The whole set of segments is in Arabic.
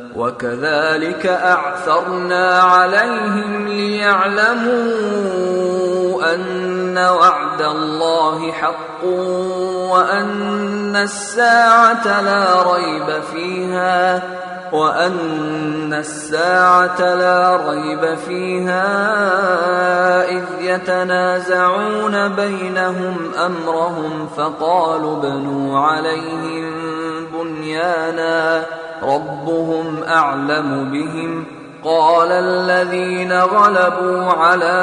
وكذلك أعثرنا عليهم ليعلموا أن وعد الله حق وأن الساعة لا ريب فيها إذ يتنازعون بينهم أمرهم فقالوا ابنوا عليهم بنيانا ربهم أعلم بهم قال الذين غلبوا على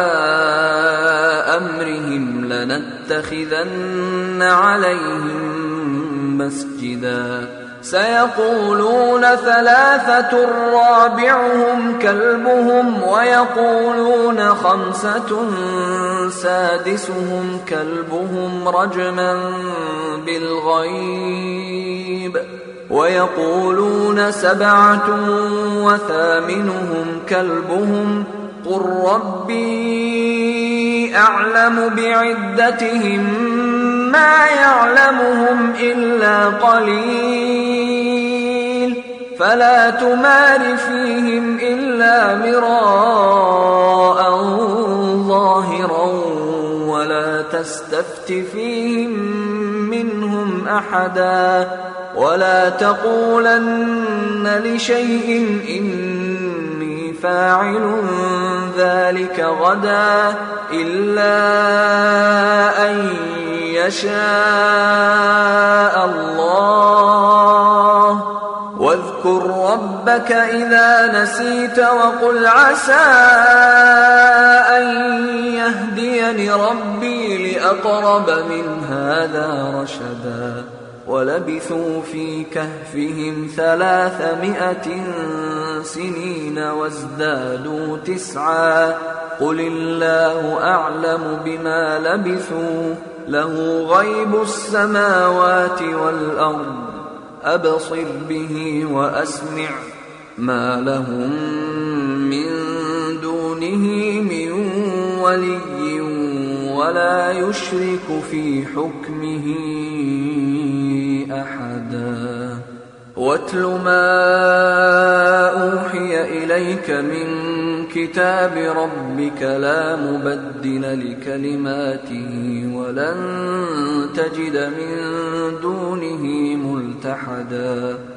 أمرهم لنتخذن عليهم مسجدا سيقولون 3 رابعهم كلبهم ويقولون 5 سادسهم كلبهم رجما بالغيب ويقولون 7 وثامنهم كلبهم قل ربي أعلم بعدتهم ما يعلمهم إلا قليل فلا تمار فيهم إلا مراء ظاهرا ولا تستفت فيهم منهم أحدا ولا تقولن لشيء إني فاعل ذلك غدا إلا أن يشاء الله واذكر ربك إذا نسيت وقل عسى أن يهديني ربي لأقرب من هذا رشدا ولبثوا في كهفهم 300 سنين وازدادوا 9 قل الله أعلم بما لبثوا له غيب السماوات والأرض أبصر به وأسمع ما لهم من دونه من ولي ولا يشرك في حكمه أحدا واتل ما أوحي إليك من كتاب ربك لا مبدل لكلماته ولن تجد من دونه ملتحدا